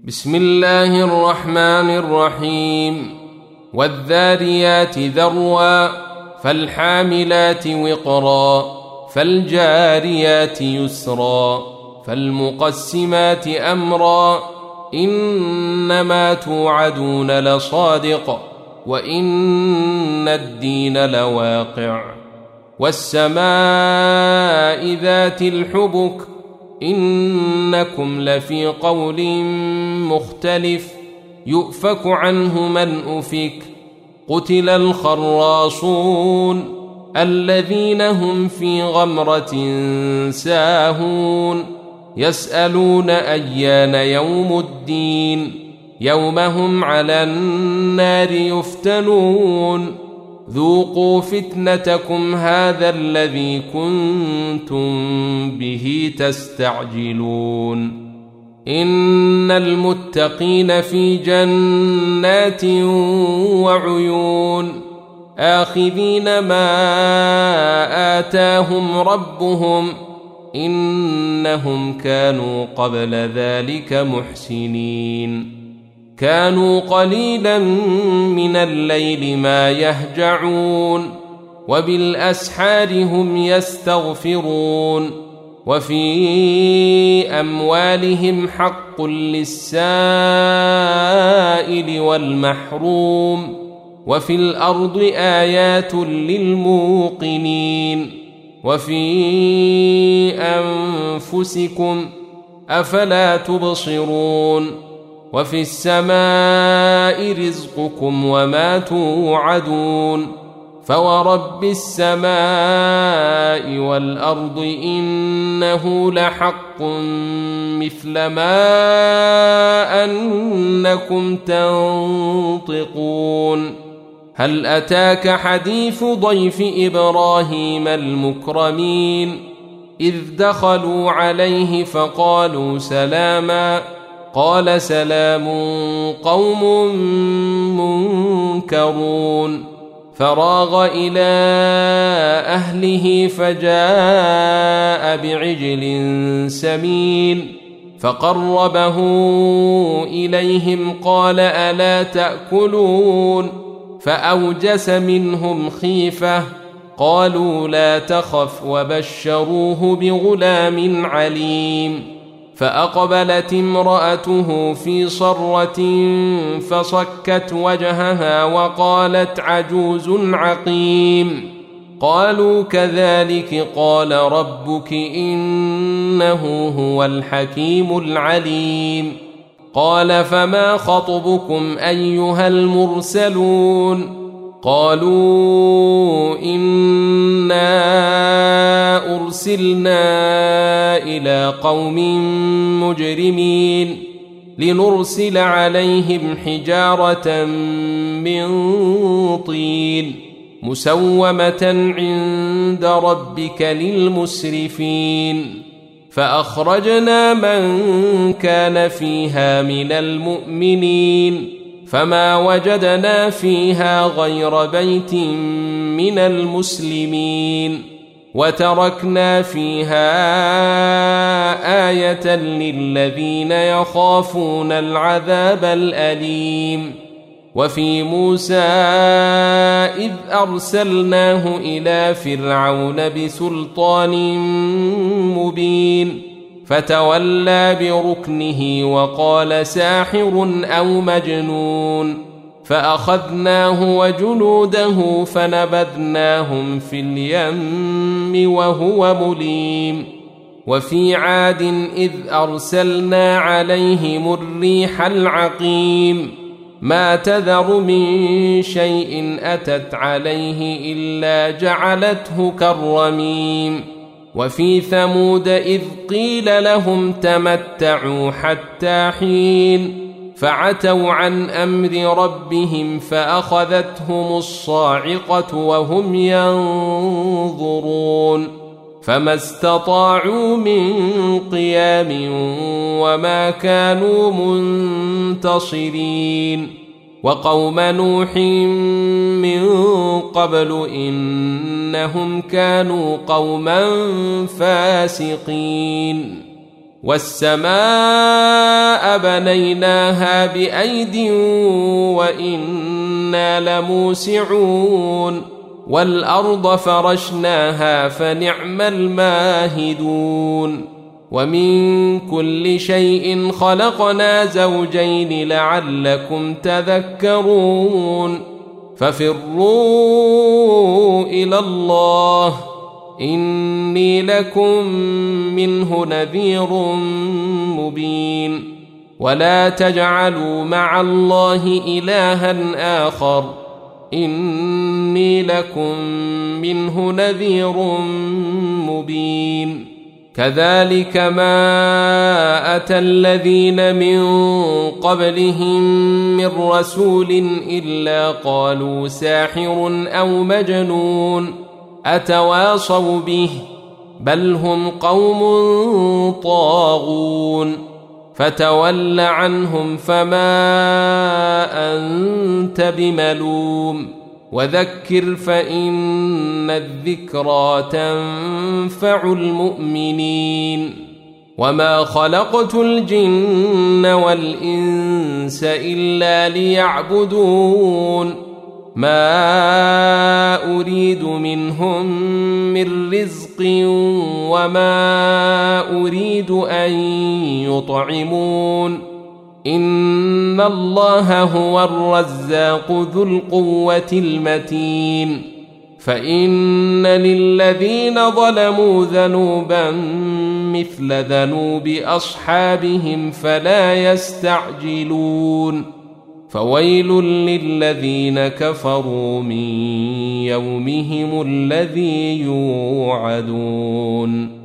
بسم الله الرحمن الرحيم والذاريات ذروا فالحاملات وقرا فالجاريات يسرا فالمقسمات أمرا إنما توعدون لصادق وإن الدين لواقع والسماء ذات الحبك إنكم لفي قول مختلف يؤفك عنه من أفك قتل الخراصون الذين هم في غمرة ساهون يسألون أيان يوم الدين يوم هم على النار يفتنون ذوقوا فتنتكم هذا الذي كنتم به تستعجلون إن المتقين في جنات وعيون آخذين ما آتاهم ربهم إنهم كانوا قبل ذلك محسنين كانوا قليلا من الليل ما يهجعون وبالأسحار هم يستغفرون وفي أموالهم حق للسائل والمحروم وفي الأرض آيات للموقنين وفي أنفسكم أفلا تبصرون وفي السماء رزقكم وما توعدون فورب السماء والأرض إنه لحق مثل ما أنكم تنطقون هل أتاك حديث ضيف إبراهيم المكرمين إذ دخلوا عليه فقالوا سلاما قال سلام قوم منكرون فراغ إلى أهله فجاء بعجل سمين فقربه إليهم قال ألا تأكلون فأوجس منهم خيفة قالوا لا تخف وبشروه بغلام عليم فأقبلت امرأته في صرة فصكت وجهها وقالت عجوز عقيم قالوا كذلك قال ربك إنه هو الحكيم العليم قال فما خطبكم أيها المرسلون قالوا إنا أرسلنا إلى قوم مجرمين لنرسل عليهم حجارة من طين مسومة عند ربك للمسرفين فأخرجنا من كان فيها من المؤمنين فما وجدنا فيها غير بيت من المسلمين وتركنا فيها آية للذين يخافون العذاب الأليم وفي موسى إذ أرسلناه إلى فرعون بسلطان مبين فتولى بركنه وقال ساحر أو مجنون فأخذناه وجنوده فنبذناهم في اليم وهو مليم وفي عاد إذ أرسلنا عليهم الريح العقيم ما تذر من شيء أتت عليه إلا جعلته كالرميم وفي ثمود إذ قيل لهم تمتعوا حتى حين فعتوا عن أمر ربهم فأخذتهم الصاعقة وهم ينظرون فما استطاعوا من قيام وما كانوا منتصرين وقوم نوح من قبل إنهم كانوا قوما فاسقين والسماء بنيناها بأيد وإنا لموسعون والأرض فرشناها فنعم الماهدون ومن كل شيء خلقنا زوجين لعلكم تذكرون ففروا إلى الله إني لكم منه نذير مبين ولا تجعلوا مع الله إلها آخر إني لكم منه نذير مبين كذلك ما أتى الذين من قبلهم من رسول إلا قالوا ساحر أو مجنون أتواصوا به بل هم قوم طاغون فتول عنهم فما أنت بملوم وذكر فإن الذكرى تنفع المؤمنين وما خلقت الجن والإنس إلا ليعبدون ما أريد منهم من رزق وما أريد أن يطعمون إن الله هو الرزاق ذو القوة المتين فإن للذين ظلموا ذنوبا مثل ذنوب أصحابهم فلا يستعجلون فويل للذين كفروا من يومهم الذي يوعدون